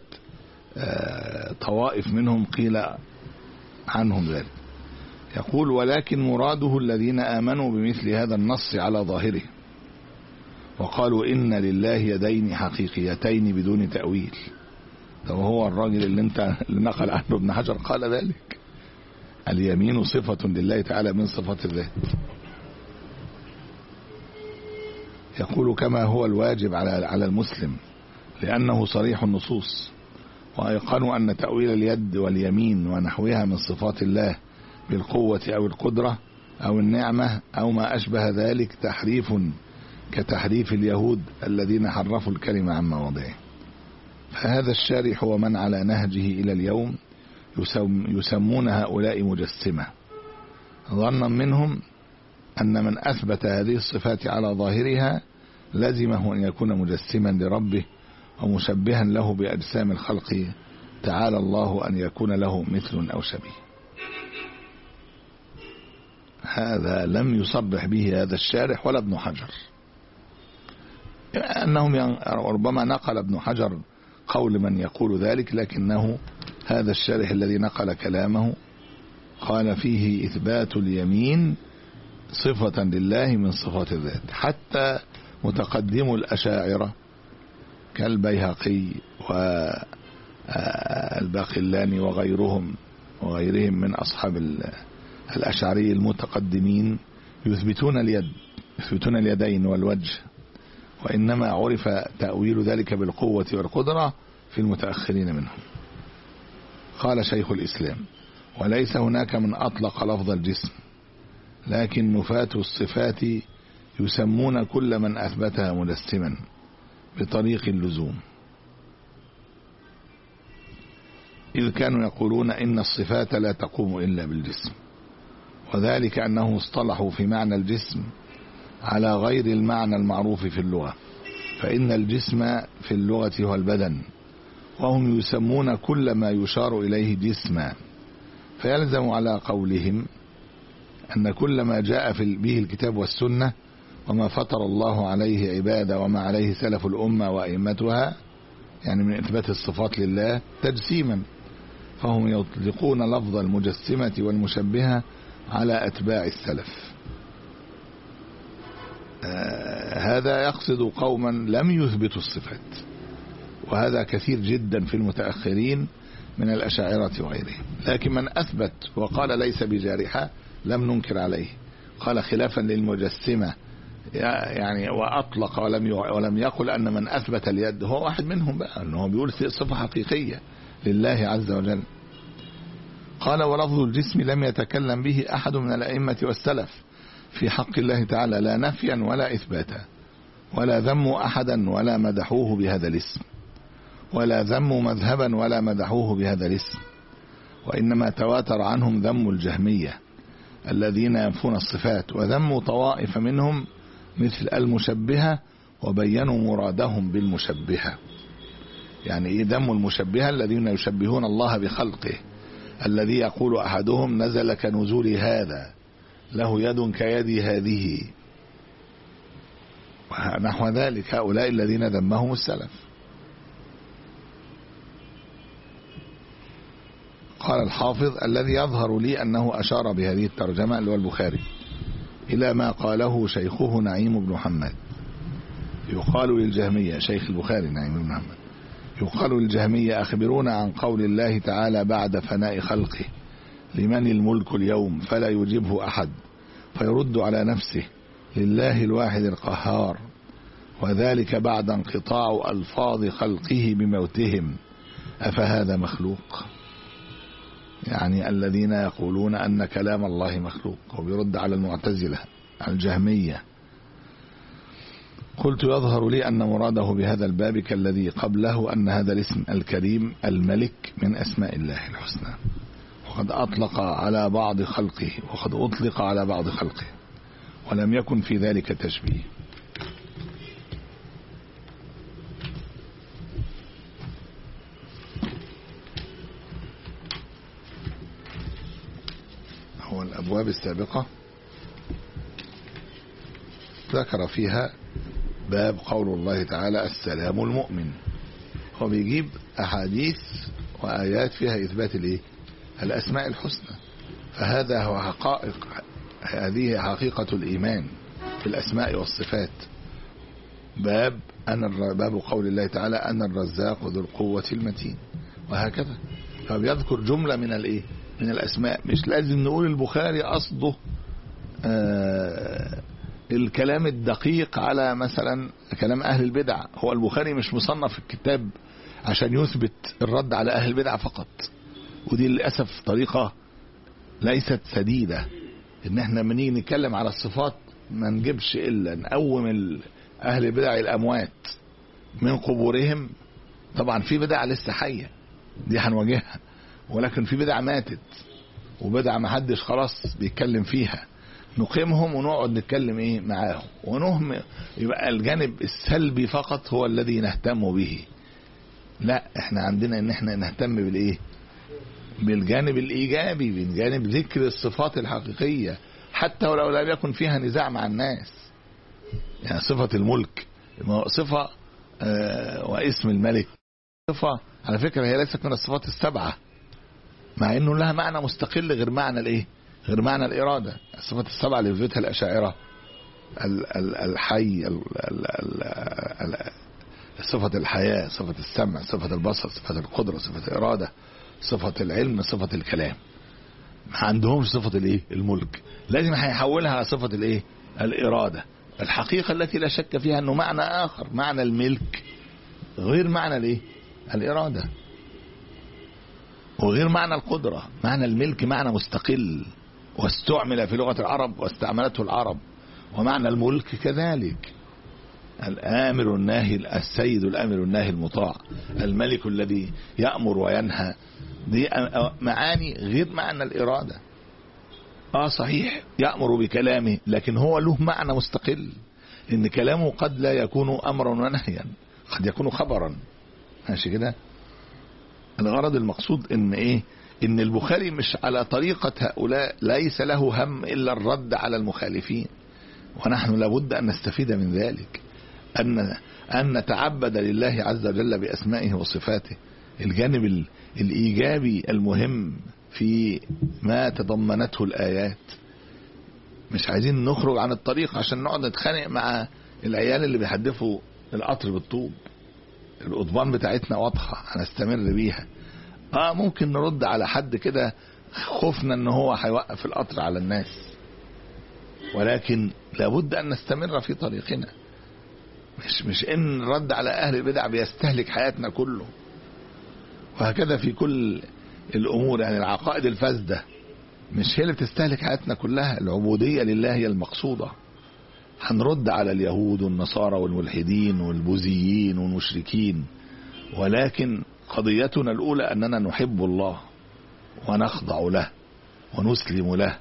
طوائف منهم قيل عنهم ذلك. يقول ولكن مراده الذين آمنوا بمثل هذا النص على ظاهره وقالوا إن لله يدين حقيقيتين بدون تأويل. وهو الراجل اللي انت اللي نقل عنه ابن حجر قال ذلك، اليمين صفة لله تعالى من صفات الذات. يقول كما هو الواجب على على المسلم لأنه صريح النصوص، وأيقنوا أن تأويل اليد واليمين ونحوها من صفات الله بالقوة أو القدرة أو النعمة أو ما أشبه ذلك تحريف كتحريف اليهود الذين حرفوا الكلمة عن مواضعه. فهذا الشارح ومن على نهجه إلى اليوم يسم يسمون هؤلاء مجسمة، ظنا منهم أن من أثبت هذه الصفات على ظاهرها لزمه أن يكون مجسما لربه ومشبها له بأجسام الخلق، تعالى الله أن يكون له مثل أو شبيه. هذا لم يصرح به هذا الشارح ولا ابن حجر، أنهم ربما نقل ابن حجر قول من يقول ذلك، لكنه هذا الشارح الذي نقل كلامه قال فيه إثبات اليمين صفة لله من صفات الذات. حتى متقدم الأشاعرة كالبيهقي والباقلاني وغيرهم وغيرهم من أصحاب الأشعري المتقدمين يثبتون اليد، يثبتون اليدين والوجه، وإنما عرف تأويل ذلك بالقوة والقدرة في المتأخرين منهم. قال شيخ الإسلام: وليس هناك من أطلق لفظ الجسم، لكن نفاة الصفات يسمون كل من أثبتها مجسما بطريق اللزوم، إذ كانوا يقولون إن الصفات لا تقوم إلا بالجسم، وذلك أنه اصطلحوا في معنى الجسم على غير المعنى المعروف في اللغة، فإن الجسم في اللغة هو البدن، وهم يسمون كل ما يشار إليه جسما، فيلزم على قولهم أن كل ما جاء في به الكتاب والسنة وما فطر الله عليه عباده وما عليه سلف الأمة وأئمتها، يعني من إثبات الصفات لله تجسيما، فهم يطلقون لفظ المجسمة والمشبهة على أتباع السلف. آه هذا يقصد قوما لم يثبتوا الصفات، وهذا كثير جدا في المتأخرين من الأشاعرة وغيرهم. لكن من أثبت وقال ليس بجارحة لم ننكر عليه، قال خلافا للمجسمة يعني، وأطلق ولم ولم يقل أن من أثبت اليد هو واحد منهم بقى، أنه بيقول صفة حقيقية لله عز وجل. قال: ولفظ الجسم لم يتكلم به أحد من الأئمة والسلف في حق الله تعالى، لا نفيا ولا إثباتا، ولا ذموا أحدا ولا مدحوه بهذا الاسم، ولا ذموا مذهبا ولا مدحوه بهذا الاسم، وإنما تواتر عنهم ذم الجهمية الذين ينفون الصفات، وذموا طوائف منهم مثل المشبهة وبينوا مرادهم بالمشبهة. يعني إيه ذم المشبهة؟ الذين يشبهون الله بخلقه، الذي يقول أحدهم نزل كنزول هذا، له يد كيد هذه، ونحو ذلك، هؤلاء الذين ذمهم السلف. قال الحافظ: الذي يظهر لي أنه أشار بهذه الترجمة اللي هو البخاري إلى ما قاله شيخه نعيم بن محمد، يقال للجهمية، شيخ البخاري نعيم بن محمد، يقال للجهمية: أخبرونا عن قول الله تعالى بعد فناء خلقه: لمن الملك اليوم، فلا يجيبه أحد، فيرد على نفسه: لله الواحد القهار، وذلك بعد انقطاع ألفاظ خلقه بموتهم، أفهذا مخلوق؟ يعني الذين يقولون أن كلام الله مخلوق، وبيرد على المعتزلة الجهمية. قلت: يظهر لي أن مراده بهذا الباب كالذي قبله، أن هذا الاسم الكريم الملك من أسماء الله الحسنى، وقد أطلق على بعض خلقه وقد أطلق على بعض خلقه، ولم يكن في ذلك تشبيه. هو الأبواب السابقة ذكر فيها باب قول الله تعالى: السلام المؤمن، هو بيجيب أحاديث وآيات فيها إثبات الإيه؟ الأسماء الحسنى، فهذا هو حقائق، هذه حقيقة الإيمان في الأسماء والصفات. باب أن باب قول الله تعالى: أن الرزاق ذو القوة المتين، وهكذا. فبيذكر جملة من الإيه؟ من الأسماء. مش لازم نقول البخاري قصده آه الكلام الدقيق على مثلا كلام أهل البدع. هو البخاري مش مصنف الكتاب عشان يثبت الرد على أهل البدع فقط، ودي للأسف طريقة ليست سديدة، ان احنا لما نيجي نتكلم على الصفات ما نجيبش الا نقوم اهل البدع الاموات من قبورهم. طبعا في بدع لسه حيه دي هنواجهها، ولكن في بدع ماتت وبدع ما حدش خلاص بيتكلم فيها، نقيمهم ونقعد نتكلم ايه معاهم ونهم. يبقى الجانب السلبي فقط هو الذي نهتم به، لا احنا عندنا ان احنا نهتم بالايه، بالجانب الايجابي، بالجانب ذكر الصفات الحقيقيه حتى ولو لم يكن فيها نزاع مع الناس. يعني صفه الملك صفه آه واسم الملك صفه على فكره هي ليست من الصفات السبعه، مع انه لها معنى مستقل غير معنى الايه، غير معنى الاراده. الصفات السبعه اللي بيثبتها الاشاعره الحي، صفه الحياه، صفه السمع، صفه البصر، صفه القدره، صفه الاراده، صفة العلم، صفة الكلام. ما عندهمش صفة الايه، الملك. لازم هيحولها على صفة الايه، الإرادة. الحقيقة التي لا شك فيها انه معنى آخر، معنى الملك غير معنى الايه، الإرادة، وغير معنى القدرة. معنى الملك معنى مستقل واستعمل في لغة العرب واستعملته العرب، ومعنى الملك كذلك. الآمر الناهي، السيد الآمر الناهي المطاع، الملك الذي يأمر وينهى، دي معاني غير معنى الإرادة. اه صحيح يأمر بكلامه، لكن هو له معنى مستقل، ان كلامه قد لا يكون أمرا ونهيا، قد يكون خبرا. ماشي كده. الغرض المقصود ان ايه، ان البخاري مش على طريقة هؤلاء، ليس له هم الا الرد على المخالفين، ونحن لابد ان نستفيد من ذلك، أن أن نتعبد لله عز وجل بأسمائه وصفاته. الجانب الإيجابي المهم في ما تضمنته الآيات. مش عايزين نخرج عن الطريق عشان نقعد نتخانق مع العيال اللي بيحدفوا القطر بالطوب. القضبان بتاعتنا واضحة هنستمر بيها. اه ممكن نرد على حد كده خوفنا ان هو هيوقف القطر على الناس، ولكن لابد ان نستمر في طريقنا. مش مش ان الرد على اهل البدع بيستهلك حياتنا كله. وهكذا في كل الامور. يعني العقائد الفاسده مش هي اللي بتستهلك حياتنا كلها، العبوديه لله هي المقصوده. هنرد على اليهود والنصارى والملحدين والبوذيين والمشركين، ولكن قضيتنا الاولى اننا نحب الله ونخضع له ونسلم له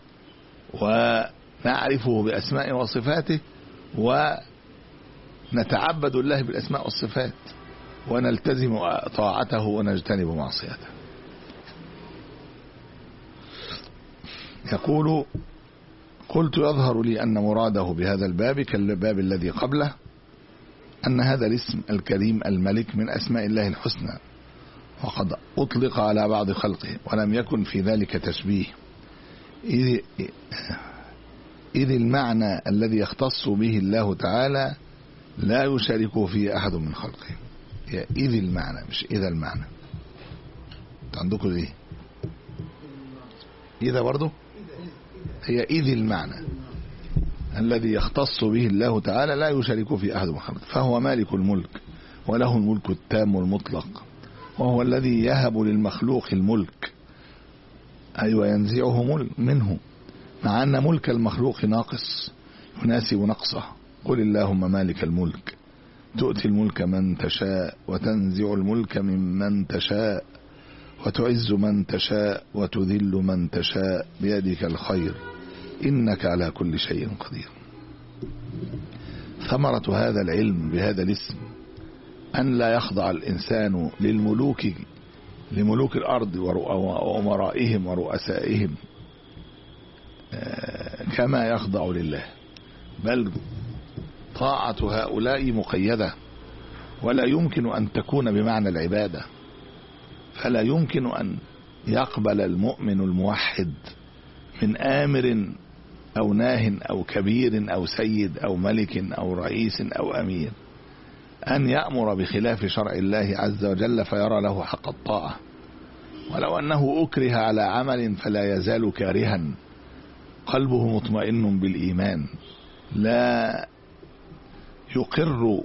ونعرفه باسمائه وصفاته، و نتعبد الله بالأسماء والصفات، ونلتزم طاعته ونجتنب معصيته. يقول: قلت يظهر لي أن مراده بهذا الباب كالباب الذي قبله، أن هذا الاسم الكريم الملك من أسماء الله الحسنى، وقد أطلق على بعض خلقه ولم يكن في ذلك تشبيه، إذ, إذ المعنى الذي يختص به الله تعالى لا يشاركه فيه أحد من خلقه. هي إذ المعنى مش إذا المعنى. عندكم إيه؟ إذا برضو هي إذ المعنى الذي يختص به الله تعالى لا يشاركه فيه أحد من خلقه، فهو مالك الملك وله الملك التام والمطلق، وهو الذي يهب للمخلوق الملك، أي وينزعه منه، مع أن ملك المخلوق ناقص يناسب نقصه. قل اللهم مالك الملك تؤتي الملك من تشاء وتنزع الملك ممن تشاء وتعز من تشاء وتذل من تشاء بيدك الخير إنك على كل شيء قدير. ثمرة هذا العلم بهذا الاسم أن لا يخضع الإنسان للملوك لملوك الأرض وأمرائهم ورؤسائهم كما يخضع لله، بل طاعة هؤلاء مقيدة ولا يمكن أن تكون بمعنى العبادة. فلا يمكن أن يقبل المؤمن الموحد من آمر أو ناه أو كبير أو سيد أو ملك أو رئيس أو أمير أن يأمر بخلاف شرع الله عز وجل فيرى له حق الطاعة، ولو أنه أكره على عمل فلا يزال كارها قلبه مطمئن بالإيمان، لا يقر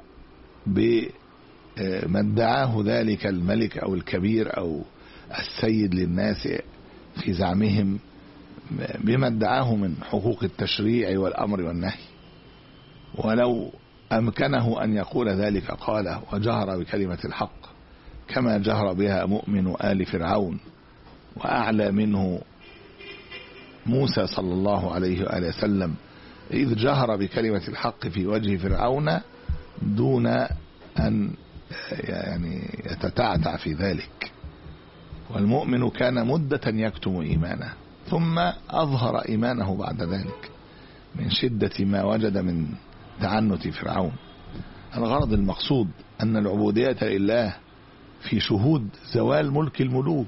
بما ادعاه ذلك الملك أو الكبير أو السيد للناس في زعمهم بما ادعاه من حقوق التشريع والأمر والنهي، ولو أمكنه أن يقول ذلك قاله وجهر بكلمة الحق كما جهر بها مؤمن آل فرعون، وأعلى منه موسى صلى الله عليه وآله وسلم إذ جهر بكلمة الحق في وجه فرعون دون أن يعني يتتعتع في ذلك. والمؤمن كان مدة يكتم إيمانه ثم أظهر إيمانه بعد ذلك من شدة ما وجد من تعنت فرعون. الغرض المقصود أن العبودية لله في شهود زوال ملك الملوك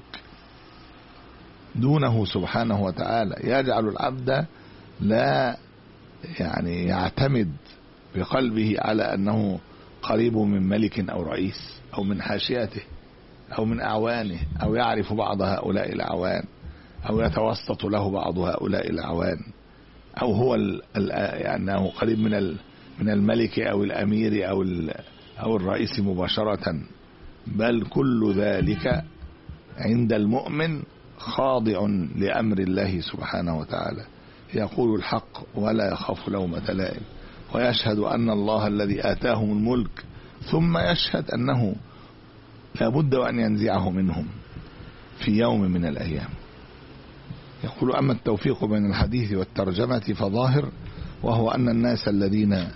دونه سبحانه وتعالى يجعل العبد لا يعني يعتمد بقلبه على أنه قريب من ملك أو رئيس أو من حاشيته أو من أعوانه أو يعرف بعض هؤلاء الأعوان أو يتوسط له بعض هؤلاء الأعوان أو هو يعني أنه قريب من من الملك أو الأمير أو أو الرئيس مباشرة، بل كل ذلك عند المؤمن خاضع لأمر الله سبحانه وتعالى، يقول الحق ولا يخاف لومة لائم، ويشهد أن الله الذي آتاهم الملك ثم يشهد أنه لا بد أن ينزعه منهم في يوم من الأيام. يقول أما التوفيق بين الحديث والترجمة فظاهر، وهو أن الناس الذين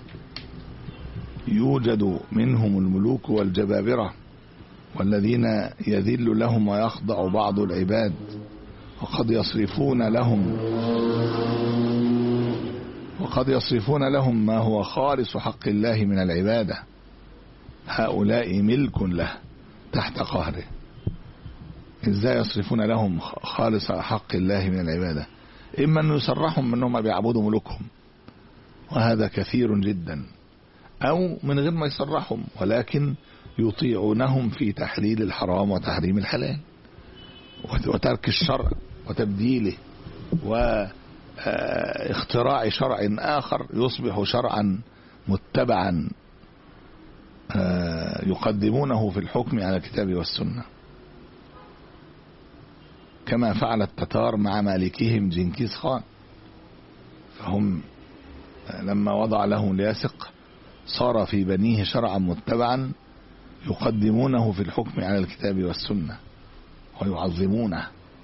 يوجد منهم الملوك والجبابرة والذين يذل لهم ويخضع بعض العباد وقد يصرفون لهم وقد يصرفون لهم ما هو خالص حق الله من العبادة، هؤلاء ملك له تحت قهره. ازاي يصرفون لهم خالص حق الله من العبادة؟ إما أن يصرحهم أنهم بيعبدوا ملوكهم وهذا كثير جدا، أو من غير ما يصرحهم ولكن يطيعونهم في تحليل الحرام وتحريم الحلال وترك الشرع وتبديله واختراع شرع آخر يصبح شرعا متبعا يقدمونه في الحكم على الكتاب والسنة، كما فعل التتار مع مالكهم جنكيز خان، فهم لما وضع لهم الياسق صار في بنيه شرعا متبعا يقدمونه في الحكم على الكتاب والسنة ويعظمونه،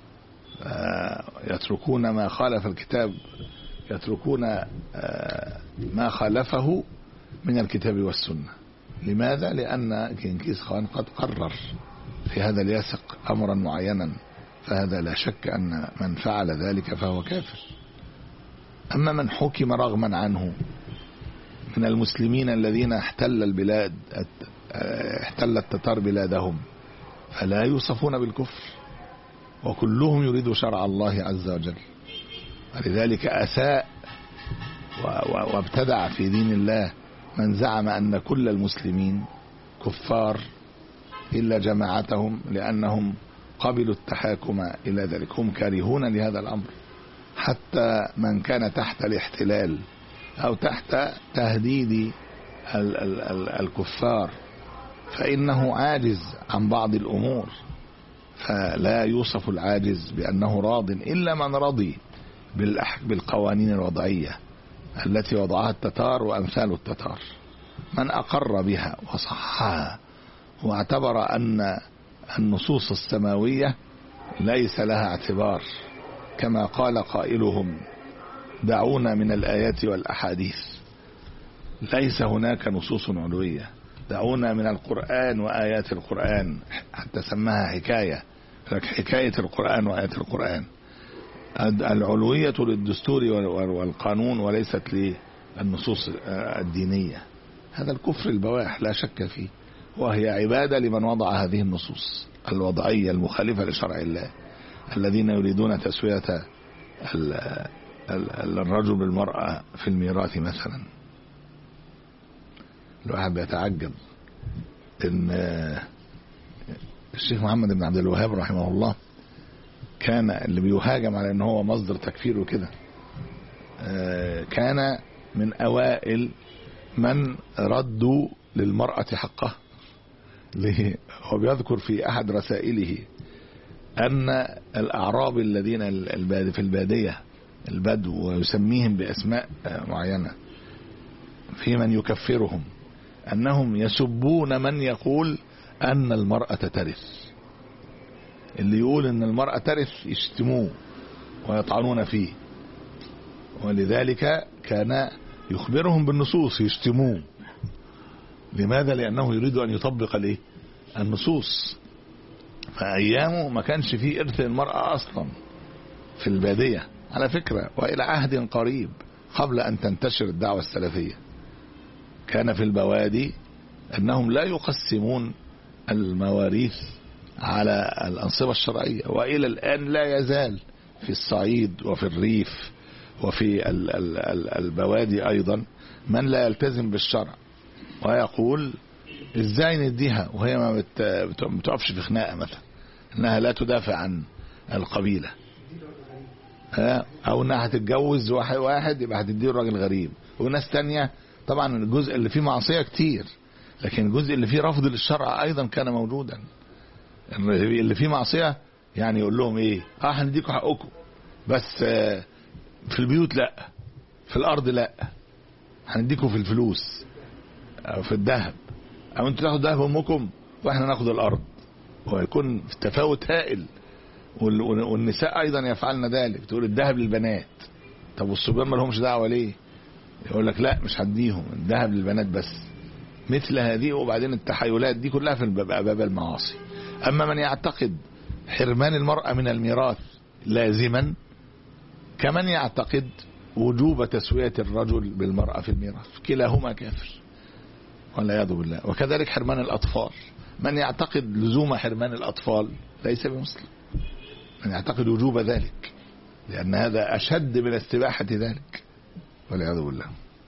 يتركون ما خالف الكتاب، يتركون ما خالفه من الكتاب والسنة. لماذا؟ لأن جنكيز خان قد قرر في هذا الياسق أمرا معينا، فهذا لا شك أن من فعل ذلك فهو كافر. أما من حكم رغما عنه من المسلمين الذين احتل البلاد احتل التتار بلادهم فلا يوصفون بالكفر، وكلهم يريد شرع الله عز وجل، ولذلك أساء وابتدع في دين الله من زعم أن كل المسلمين كفار إلا جماعتهم لأنهم قبلوا التحاكم إلى ذلك، هم كارهون لهذا الأمر. حتى من كان تحت الاحتلال أو تحت تهديد ال ال ال الكفار فإنه عاجز عن بعض الأمور، فلا يوصف العاجز بأنه راض إلا من رضي بالقوانين الوضعية التي وضعها التتار وأمثال التتار. من أقر بها وصحها واعتبر أن النصوص السماوية ليس لها اعتبار، كما قال قائلهم دعونا من الآيات والأحاديث، ليس هناك نصوص علوية، دعونا من القرآن وآيات القرآن، حتى سماها حكاية، حكاية القرآن وآيات القرآن. العلوية للدستور والقانون وليست للنصوص الدينية. هذا الكفر البواح لا شك فيه، وهي عبادة لمن وضع هذه النصوص الوضعية المخالفة لشرع الله، الذين يريدون تسوية الرجل بالمرأة في الميراث مثلا. الواحد بيتعجب ان الشيخ محمد بن عبد الوهاب رحمه الله كان اللي بيهاجم على ان هو مصدر تكفير وكده، كان من أوائل من ردوا للمرأة حقها. هو بيذكر في أحد رسائله أن الأعراب الذين في البادية البدو ويسميهم بأسماء معينة في من يكفرهم أنهم يسبون من يقول أن المرأة ترث. اللي يقول أن المرأة ترث يشتموه ويطعنون فيه، ولذلك كان يخبرهم بالنصوص يشتموه. لماذا؟ لأنه يريد أن يطبق الايه النصوص. فأيامه ما كانش فيه إرث المرأة أصلا في البادية على فكرة، وإلى عهد قريب قبل أن تنتشر الدعوة السلفية كان في البوادي أنهم لا يقسمون المواريث على الأنصبة الشرعية، وإلى الآن لا يزال في الصعيد وفي الريف وفي البوادي أيضا من لا يلتزم بالشرع ويقول ازاي نديها وهي ما بتقفش في خناقة مثلا، انها لا تدافع عن القبيلة، او انها هتتجوز واحد واحد يبقى هتديه الراجل غريب. وناس تانية طبعا الجزء اللي فيه معصية كتير، لكن الجزء اللي فيه رفض للشرع ايضا كان موجودا. اللي فيه معصية يعني يقول لهم ايه، اه هنديكوا حقكم بس في البيوت لا، في الارض لا، هنديكم في الفلوس او في الذهب، او انتوا تاخدوا ذهب امكم واحنا ناخد الارض، ويكون تفاوت هائل. والنساء ايضا يفعلن ذلك، تقول الذهب للبنات، طب والصبيان ما لهمش دعوه ليه؟ يقول لك لا مش هديهم الذهب للبنات بس. مثل هذه وبعدين التحايلات دي كلها في باب المعاصي. اما من يعتقد حرمان المرأة من الميراث لازما كمن يعتقد وجوب تسوية الرجل بالمرأة في الميراث، كلاهما كافر والعياذ بالله. وكذلك حرمان الأطفال، من يعتقد لزوم حرمان الأطفال ليس بمسلم، من يعتقد وجوب ذلك، لأن هذا أشد من استباحة ذلك والعياذ بالله.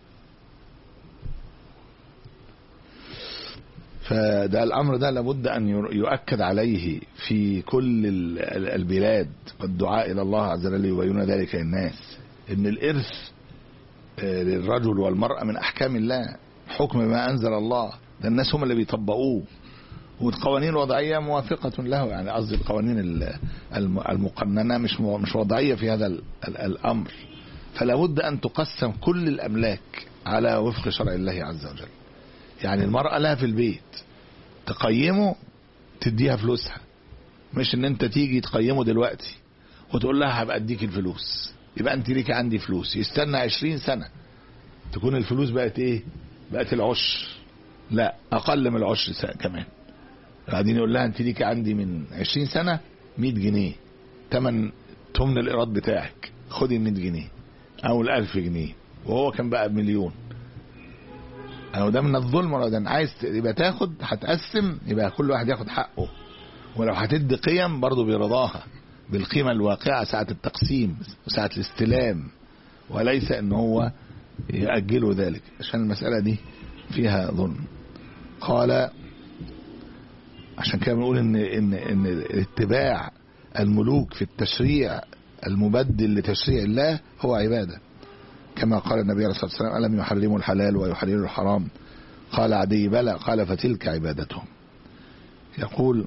فده الأمر ده لابد أن يؤكد عليه في كل البلاد، والدعاء إلى الله عز وجل يبين ذلك للناس، إن الإرث للرجل والمرأة من أحكام الله، حكم ما أنزل الله، ده الناس هم اللي بيطبقوه، والقوانين الوضعية موافقة له. يعني قصدي القوانين المقننة مش مش وضعية في هذا الأمر. فلا بد أن تقسم كل الأملاك على وفق شرع الله عز وجل. يعني المرأة لها في البيت تقيمه تديها فلوسها، مش ان انت تيجي تقيمه دلوقتي وتقول لها هبقى اديك الفلوس يبقى انت ليك عندي فلوس. يستنى عشرين سنة تكون الفلوس بقت ايه، بقت العشر، لا اقل من العشر كمان. بعدين يقول لها انت ليك عندي من عشرين سنة مية جنيه تمن تمن الايراد بتاعك، خدي المية جنيه او الالف جنيه، وهو كان بقى بمليون. أو ده من الظلم، ولا ده عايز يبقى تاخد هتقسم يبقى كل واحد ياخد حقه، ولو هتدي قيم برضو برضاها بالقيمة الواقعة ساعة التقسيم وساعة الاستلام، وليس ان هو يأجله ذلك، عشان المسألة دي فيها ظلم. قال عشان كده بنقول ان ان ان اتباع الملوك في التشريع المبدل لتشريع الله هو عبادة، كما قال النبي عليه الصلاة والسلام ألم يحرموا الحلال ويحرروا الحرام؟ قال عدي بلى، قال فتلك عبادتهم. يقول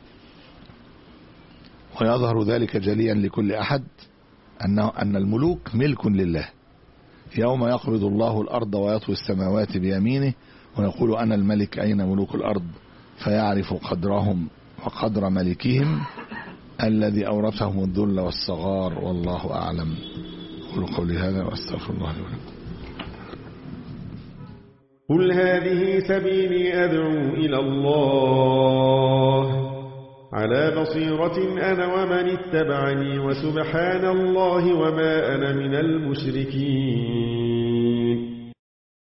ويظهر ذلك جليا لكل أحد أنه أن الملوك ملك لله، يوم يقبض الله الأرض ويطوي السماوات بيمينه ويقول أنا الملك أين ملوك الأرض، فيعرف قدرهم وقدر ملكهم الذي أورثهم الذل والصغار، والله أعلم. أقول قولي هذا وأستغفر الله لي ولكم. قل هذه سبيلي أدعو إلى الله على بصيرة أنا ومن اتبعني، وسبحان الله وما أنا من المشركين.